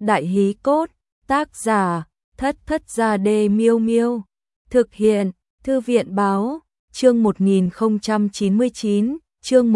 Đại hí cốt, tác giả, Thất Thất Gia Đê Miêu Miêu. Thực hiện, Thư viện báo, chương 1099, chương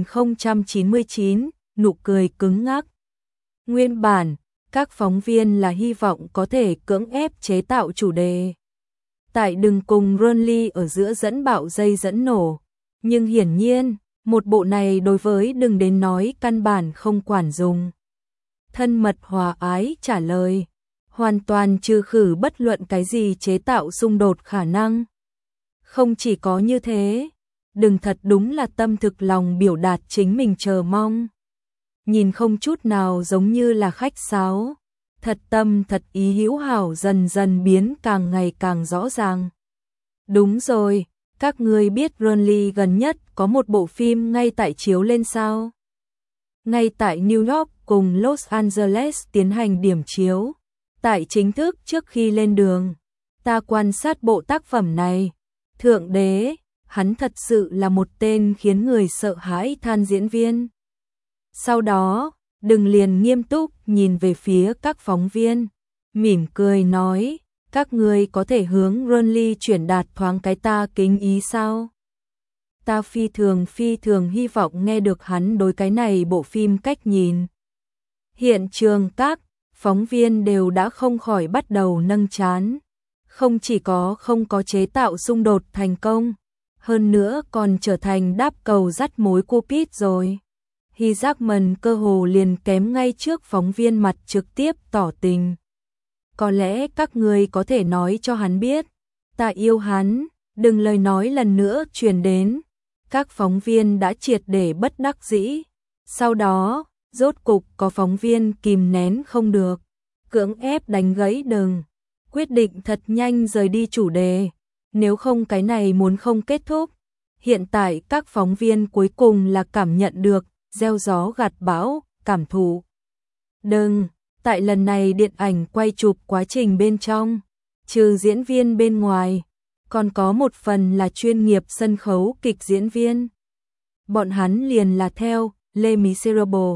1099, nụ cười cứng ngắc. Nguyên bản, các phóng viên là hy vọng có thể cưỡng ép chế tạo chủ đề. Tại đừng cùng Ronly ở giữa dẫn bạo dây dẫn nổ. Nhưng hiển nhiên, một bộ này đối với đừng đến nói căn bản không quản dùng. Thân mật hòa ái trả lời, hoàn toàn trừ khử bất luận cái gì chế tạo xung đột khả năng. Không chỉ có như thế, đừng thật đúng là tâm thực lòng biểu đạt chính mình chờ mong. Nhìn không chút nào giống như là khách sáo, thật tâm thật ý hữu hảo dần dần biến càng ngày càng rõ ràng. Đúng rồi, các ngươi biết Ronly gần nhất có một bộ phim ngay tại chiếu lên sao? Ngay tại New York cùng Los Angeles tiến hành điểm chiếu. Tại chính thức trước khi lên đường, ta quan sát bộ tác phẩm này. Thượng đế, hắn thật sự là một tên khiến người sợ hãi than diễn viên. Sau đó, đừng liền nghiêm túc nhìn về phía các phóng viên, mỉm cười nói, các ngươi có thể hướng Ronly chuyển đạt thoáng cái ta kính ý sao? Ta phi thường hy vọng nghe được hắn đối cái này bộ phim cách nhìn. Hiện trường các phóng viên đều đã không khỏi bắt đầu nâng trán. Không chỉ không có chế tạo xung đột thành công, hơn nữa còn trở thành đáp cầu dắt mối Cupid rồi. Hugh Jackman cơ hồ liền kém ngay trước phóng viên mặt trực tiếp tỏ tình. Có lẽ các người có thể nói cho hắn biết, ta yêu hắn, đừng lời nói lần nữa truyền đến. Các phóng viên đã triệt để bất đắc dĩ. Sau đó, rốt cục có phóng viên kìm nén không được, cưỡng ép đánh gãy đừng. Quyết định thật nhanh rời đi chủ đề, nếu không cái này muốn không kết thúc. Hiện tại các phóng viên cuối cùng là cảm nhận được gieo gió gặt bão, cảm thụ. Đừng, tại lần này điện ảnh quay chụp quá trình bên trong, trừ diễn viên bên ngoài, còn có một phần là chuyên nghiệp sân khấu kịch diễn viên. Bọn hắn liền là theo Les Miserables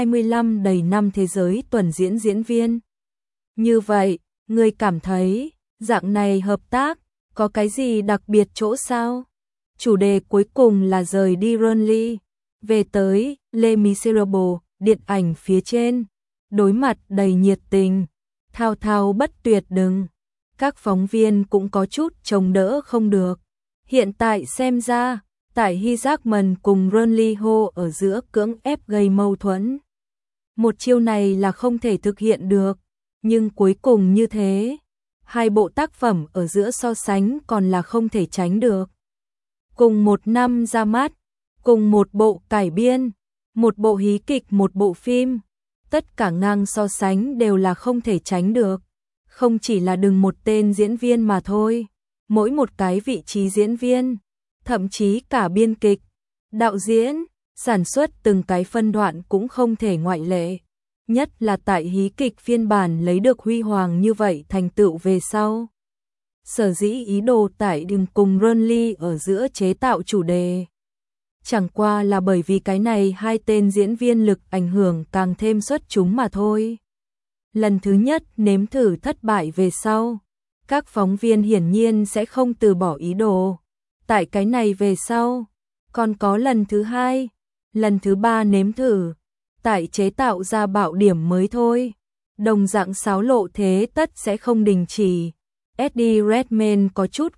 25 đầy năm thế giới tuần diễn viên. Như vậy, người cảm thấy, dạng này hợp tác, có cái gì đặc biệt chỗ sao? Chủ đề cuối cùng là rời đi Ronly, về tới Les Miserables, điện ảnh phía trên, đối mặt đầy nhiệt tình, thao thao bất tuyệt đừng. Các phóng viên cũng có chút chống đỡ không được. Hiện tại xem ra, tại Hugh Jackman cùng Ronly Ho ở giữa cưỡng ép gây mâu thuẫn. Một chiêu này là không thể thực hiện được. Nhưng cuối cùng như thế, hai bộ tác phẩm ở giữa so sánh còn là không thể tránh được. Cùng một năm ra mắt, cùng một bộ cải biên, một bộ hí kịch một bộ phim, tất cả ngang so sánh đều là không thể tránh được. Không chỉ là đừng một tên diễn viên mà thôi, mỗi một cái vị trí diễn viên, thậm chí cả biên kịch, đạo diễn, sản xuất từng cái phân đoạn cũng không thể ngoại lệ. Nhất là tại hí kịch phiên bản lấy được huy hoàng như vậy thành tựu về sau. Sở dĩ ý đồ tại đừng cùng Ronly ở giữa chế tạo chủ đề. Chẳng qua là bởi vì cái này hai tên diễn viên lực ảnh hưởng càng thêm xuất chúng mà thôi. Lần thứ nhất nếm thử thất bại về sau, các phóng viên hiển nhiên sẽ không từ bỏ ý đồ. Tại cái này về sau, còn có lần thứ hai, lần thứ ba nếm thử. Tại chế tạo ra bạo điểm mới thôi. Đồng dạng xáo lộ thế tất sẽ không đình chỉ. Eddie Redmayne có chút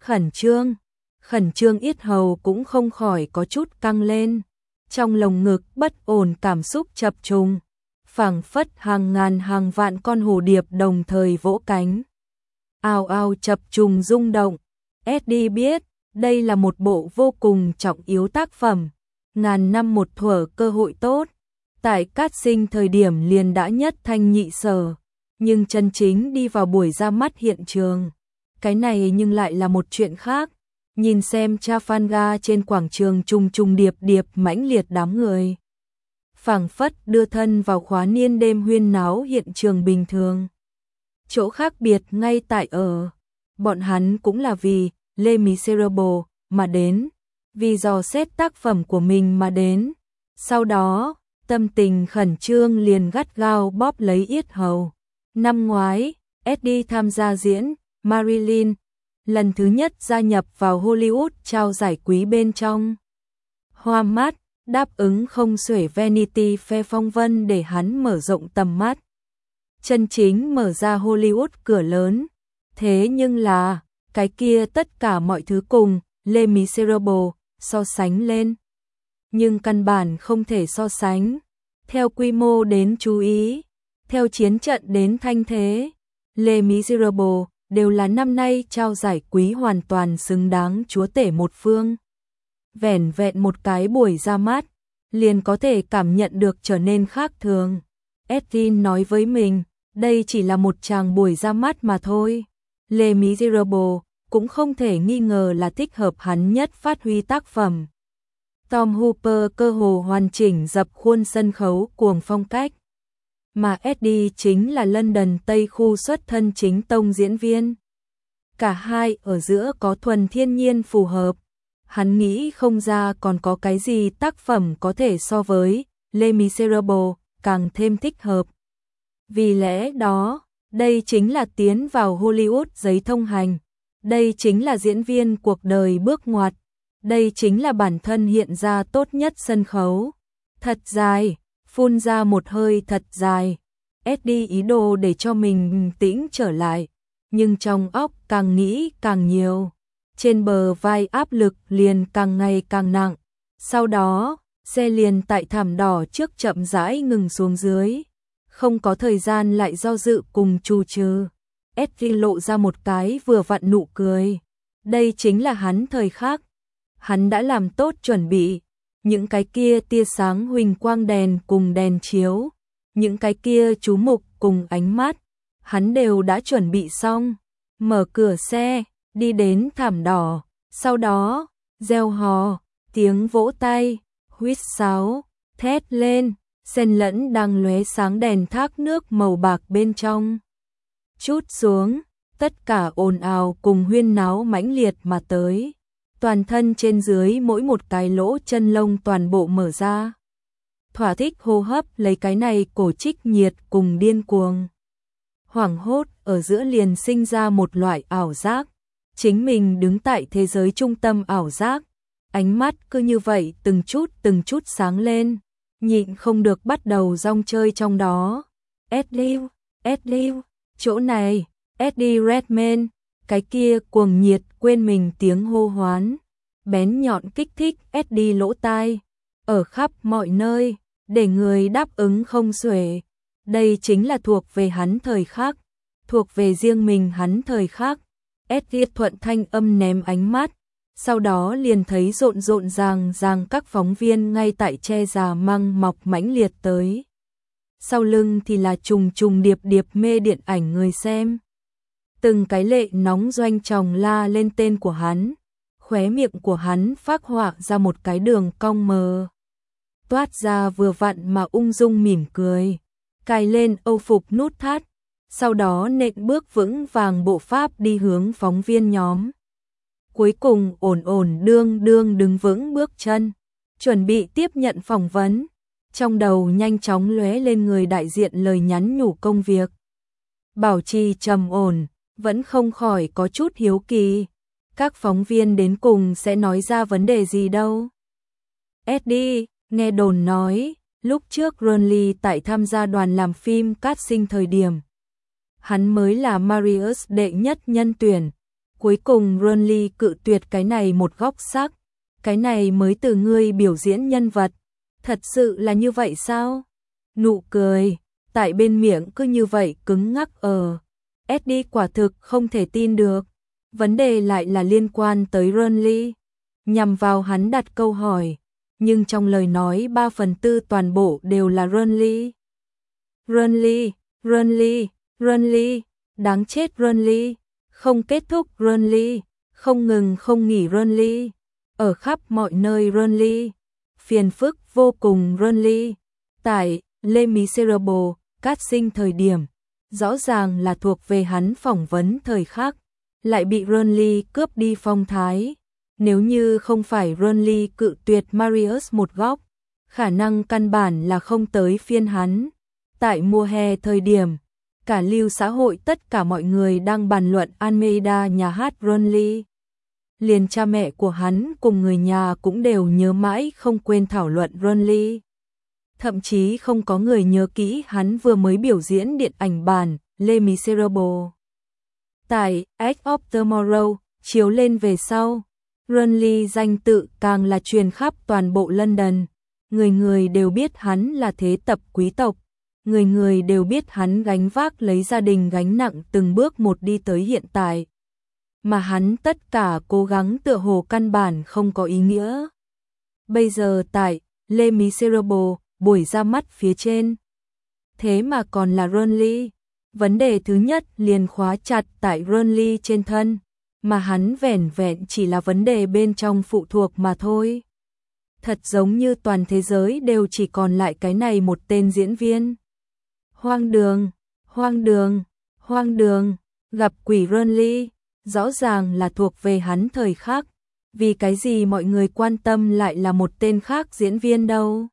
khẩn trương yết hầu cũng không khỏi có chút căng lên. Trong lồng ngực bất ổn cảm xúc chập trùng, phảng phất hàng ngàn hàng vạn con hồ điệp đồng thời vỗ cánh. Ào ào chập trùng rung động. Eddie biết, đây là một bộ vô cùng trọng yếu tác phẩm. Ngàn năm một thuở cơ hội tốt. Tại casting thời điểm liền đã nhất thanh nhị sở, nhưng chân chính đi vào buổi ra mắt hiện trường. Cái này nhưng lại là một chuyện khác. Nhìn xem Trafalgar trên quảng trường trùng trùng điệp điệp mãnh liệt đám người. Phảng phất đưa thân vào khóa niên đêm huyên náo hiện trường bình thường. Chỗ khác biệt ngay tại ở, bọn hắn cũng là vì Les Miserables mà đến, vì dò xét tác phẩm của mình mà đến. Sau đó, tâm tình khẩn trương liền gắt gao bóp lấy yết hầu. Năm ngoái, Eddie tham gia diễn Marilyn, lần thứ nhất gia nhập vào Hollywood trao giải quý bên trong Hoa mắt, đáp ứng không xuể Vanity Fair phong vân để hắn mở rộng tầm mắt. Chân chính mở ra Hollywood cửa lớn. Thế nhưng là, cái kia tất cả mọi thứ cùng Les Miserables so sánh lên. Nhưng căn bản không thể so sánh. Theo quy mô đến chú ý, theo chiến trận đến thanh thế, Les Miserables đều là năm nay trao giải quý hoàn toàn xứng đáng chúa tể một phương. Vẻn vẹn một cái buổi ra mắt, liền có thể cảm nhận được trở nên khác thường. Edwin nói với mình, đây chỉ là một tràng buổi ra mắt mà thôi. Les Miserables cũng không thể nghi ngờ là thích hợp hắn nhất phát huy tác phẩm. Tom Hooper cơ hồ hoàn chỉnh dập khuôn sân khấu cuồng phong cách. Mà Eddie chính là London Tây khu xuất thân chính tông diễn viên. Cả hai ở giữa có thuần thiên nhiên phù hợp. Hắn nghĩ không ra còn có cái gì tác phẩm có thể so với Les Miserables càng thêm thích hợp. Vì lẽ đó, đây chính là tiến vào Hollywood giấy thông hành. Đây chính là diễn viên cuộc đời bước ngoặt. Đây chính là bản thân hiện ra tốt nhất sân khấu. Thật dài, phun ra một hơi thật dài. Eddie ý đồ để cho mình bình tĩnh trở lại. Nhưng trong óc càng nghĩ càng nhiều. Trên bờ vai áp lực liền càng ngày càng nặng. Sau đó, xe liền tại thảm đỏ trước chậm rãi ngừng xuống dưới. Không có thời gian lại do dự cùng trù trừ. Eddie lộ ra một cái vừa vặn nụ cười. Đây chính là hắn thời khắc. Hắn đã làm tốt chuẩn bị. Những cái kia tia sáng huỳnh quang đèn cùng đèn chiếu. Những cái kia chú mục cùng ánh mắt. Hắn đều đã chuẩn bị xong. Mở cửa xe, đi đến thảm đỏ. Sau đó, reo hò, tiếng vỗ tay, huýt sáo, thét lên. Xen lẫn đang lóe sáng đèn thác nước màu bạc bên trong. Chút xuống, tất cả ồn ào cùng huyên náo mãnh liệt mà tới. Toàn thân trên dưới mỗi một cái lỗ chân lông toàn bộ mở ra. Thỏa thích hô hấp lấy cái này cổ trích nhiệt cùng điên cuồng. Hoảng hốt ở giữa liền sinh ra một loại ảo giác. Chính mình đứng tại thế giới trung tâm ảo giác. Ánh mắt cứ như vậy từng chút sáng lên. Nhịn không được bắt đầu rong chơi trong đó. Eddie, chỗ này, Eddie Redmayne, cái kia cuồng nhiệt quên mình tiếng hô hoán. Bén nhọn kích thích Eddie lỗ tai. Ở khắp mọi nơi, để người đáp ứng không xuể. Đây chính là thuộc về hắn thời khắc. Thuộc về riêng mình hắn thời khắc. Eddie thuận thanh âm ném ánh mắt. Sau đó liền thấy rộn ràng các phóng viên ngay tại che già măng mọc mãnh liệt tới. Sau lưng thì là trùng điệp mê điện ảnh người xem. Từng cái lệ nóng doanh tròng la lên tên của hắn. Khóe miệng của hắn phác họa ra một cái đường cong mờ. Toát ra vừa vặn mà ung dung mỉm cười. Cài lên âu phục nút thắt. Sau đó nện bước vững vàng bộ pháp đi hướng phóng viên nhóm. Cuối cùng ổn đương đứng vững bước chân, chuẩn bị tiếp nhận phỏng vấn. Trong đầu nhanh chóng lóe lên người đại diện lời nhắn nhủ công việc. Bảo trì trầm ổn, vẫn không khỏi có chút hiếu kỳ. Các phóng viên đến cùng sẽ nói ra vấn đề gì đâu. Eddie, nghe đồn nói, lúc trước Ronly tại tham gia đoàn làm phim casting thời điểm. Hắn mới là Marius đệ nhất nhân tuyển. Cuối cùng Ronly cự tuyệt cái này một góc sắc. Cái này mới từ ngươi biểu diễn nhân vật. Thật sự là như vậy sao? Nụ cười, tại bên miệng cứ như vậy cứng ngắc Eddie quả thực không thể tin được. Vấn đề lại là liên quan tới Ronly. Nhằm vào hắn đặt câu hỏi. Nhưng trong lời nói 3/4 toàn bộ đều là Ronly. Ronly, đáng chết Ronly. Không kết thúc Ronly, không ngừng không nghỉ Ronly, ở khắp mọi nơi Ronly, phiền phức vô cùng Ronly. Tại Les Miserables, casting thời điểm, rõ ràng là thuộc về hắn phỏng vấn thời khắc, lại bị Ronly cướp đi phong thái. Nếu như không phải Ronly cự tuyệt Marius một góc, khả năng căn bản là không tới phiên hắn. Tại mùa hè thời điểm, cả lưu xã hội tất cả mọi người đang bàn luận Almeida nhà hát Ronly. Liền cha mẹ của hắn cùng người nhà cũng đều nhớ mãi không quên thảo luận Ronly. Thậm chí không có người nhớ kỹ hắn vừa mới biểu diễn điện ảnh bản Les Miserables. Tại Edge of Tomorrow, chiếu lên về sau, Ronly danh tự càng là truyền khắp toàn bộ London. Người người đều biết hắn là thế tập quý tộc. Người người đều biết hắn gánh vác lấy gia đình gánh nặng từng bước một đi tới hiện tại. Mà hắn tất cả cố gắng tựa hồ căn bản không có ý nghĩa. Bây giờ tại Les Miserables, buổi ra mắt phía trên. Thế mà còn là Ronly. Vấn đề thứ nhất liền khóa chặt tại Ronly trên thân, mà hắn vẻn vẹn chỉ là vấn đề bên trong phụ thuộc mà thôi. Thật giống như toàn thế giới đều chỉ còn lại cái này một tên diễn viên. Hoang đường, hoang đường, hoang đường, gặp quỷ Ronly, rõ ràng là thuộc về hắn thời khắc. Vì cái gì mọi người quan tâm lại là một tên khác diễn viên đâu?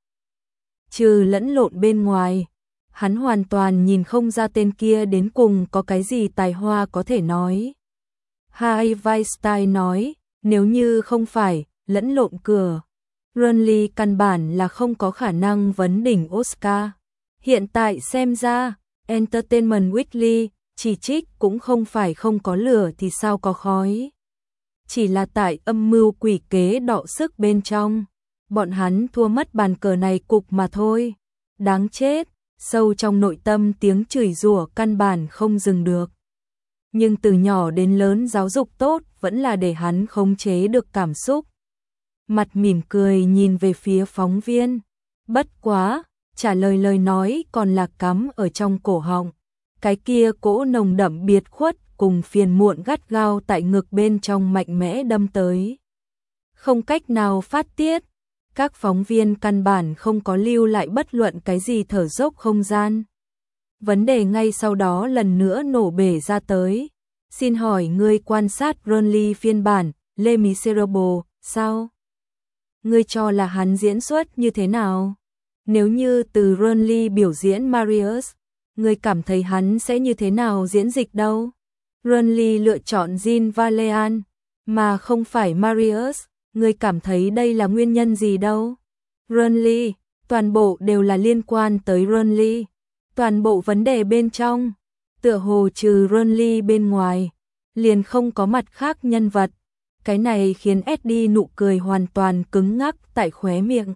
Trừ lẫn lộn bên ngoài, hắn hoàn toàn nhìn không ra tên kia đến cùng có cái gì tài hoa có thể nói. Harvey Weinstein nói, nếu như không phải lẫn lộn cửa, Ronly căn bản là không có khả năng vấn đỉnh Oscar. Hiện tại xem ra, Entertainment Weekly chỉ trích cũng không phải không có lửa thì sao có khói. Chỉ là tại âm mưu quỷ kế đọ sức bên trong, bọn hắn thua mất bàn cờ này cục mà thôi. Đáng chết, sâu trong nội tâm tiếng chửi rủa căn bản không dừng được. Nhưng từ nhỏ đến lớn giáo dục tốt vẫn là để hắn khống chế được cảm xúc. Mặt mỉm cười nhìn về phía phóng viên. Bất quá, trả lời lời nói còn là cắm ở trong cổ họng. Cái kia cỗ nồng đậm biệt khuất cùng phiền muộn gắt gao tại ngực bên trong mạnh mẽ đâm tới. Không cách nào phát tiết, các phóng viên căn bản không có lưu lại bất luận cái gì thở dốc không gian. Vấn đề ngay sau đó lần nữa nổ bể ra tới. Xin hỏi ngươi quan sát Ronly phiên bản Les Miserables sao? Ngươi cho là hắn diễn xuất như thế nào? Nếu như từ Ronly biểu diễn Marius, ngươi cảm thấy hắn sẽ như thế nào diễn dịch đâu? Ronly lựa chọn Jean Valjean, mà không phải Marius, ngươi cảm thấy đây là nguyên nhân gì đâu? Ronly, toàn bộ đều là liên quan tới Ronly. Toàn bộ vấn đề bên trong, tựa hồ trừ Ronly bên ngoài, liền không có mặt khác nhân vật. Cái này khiến Eddie nụ cười hoàn toàn cứng ngắc tại khóe miệng.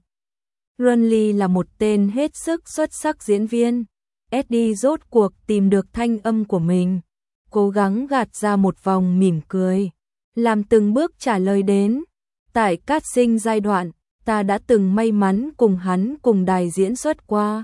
Ronly là một tên hết sức xuất sắc diễn viên. Eddie rốt cuộc tìm được thanh âm của mình, cố gắng gạt ra một vòng mỉm cười, làm từng bước trả lời đến. Tại casting giai đoạn, ta đã từng may mắn cùng hắn cùng đài diễn xuất qua.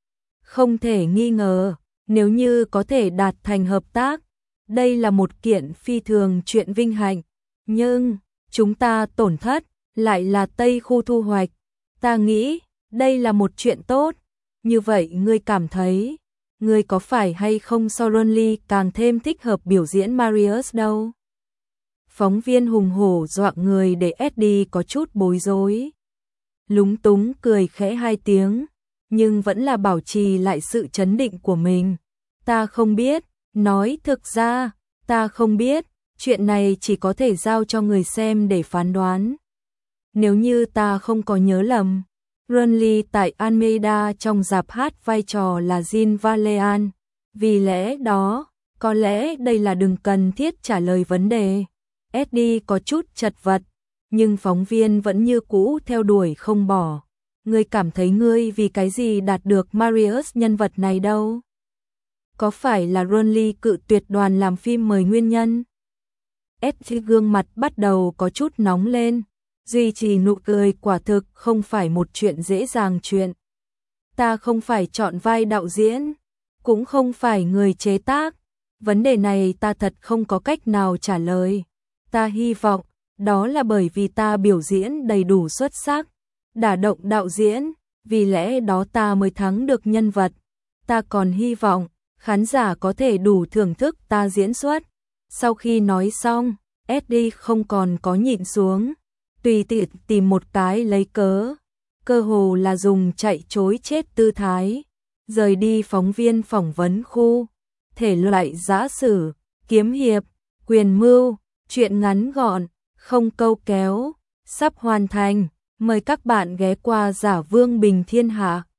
Không thể nghi ngờ, nếu như có thể đạt thành hợp tác, đây là một kiện phi thường chuyện vinh hạnh. Nhưng, chúng ta tổn thất, lại là Tây khu thu hoạch. Ta nghĩ, đây là một chuyện tốt. Như vậy ngươi cảm thấy, ngươi có phải hay không so Ronly càng thêm thích hợp biểu diễn Marius đâu? Phóng viên hùng hổ dọa người để Eddie có chút bối rối. Lúng túng cười khẽ hai tiếng, nhưng vẫn là bảo trì lại sự chấn định của mình. Ta không biết, nói thực ra, ta không biết, chuyện này chỉ có thể giao cho người xem để phán đoán. Nếu như ta không có nhớ lầm, Ronly tại Almeida trong rạp hát vai trò là Jean Valjean. Vì lẽ đó, có lẽ đây là đừng cần thiết trả lời vấn đề. Eddie có chút chật vật, nhưng phóng viên vẫn như cũ theo đuổi không bỏ. Ngươi cảm thấy ngươi vì cái gì đạt được Marius nhân vật này đâu? Có phải là Ronly cự tuyệt đoàn làm phim mời nguyên nhân? Eddie gương mặt bắt đầu có chút nóng lên. Duy trì nụ cười quả thực không phải một chuyện dễ dàng chuyện. Ta không phải chọn vai đạo diễn, cũng không phải người chế tác. Vấn đề này ta thật không có cách nào trả lời. Ta hy vọng, đó là bởi vì ta biểu diễn đầy đủ xuất sắc, đả động đạo diễn, vì lẽ đó ta mới thắng được nhân vật. Ta còn hy vọng, khán giả có thể đủ thưởng thức ta diễn xuất. Sau khi nói xong, Eddie không còn có nhịn xuống. Tùy tiện tìm một cái lấy cớ, cơ hồ là dùng chạy chối chết tư thái, rời đi phóng viên phỏng vấn khu. thể loại giã sử, kiếm hiệp, quyền mưu, truyện ngắn gọn, không câu kéo, sắp hoàn thành. Mời các bạn ghé qua Giả Vương Bình Thiên Hạ.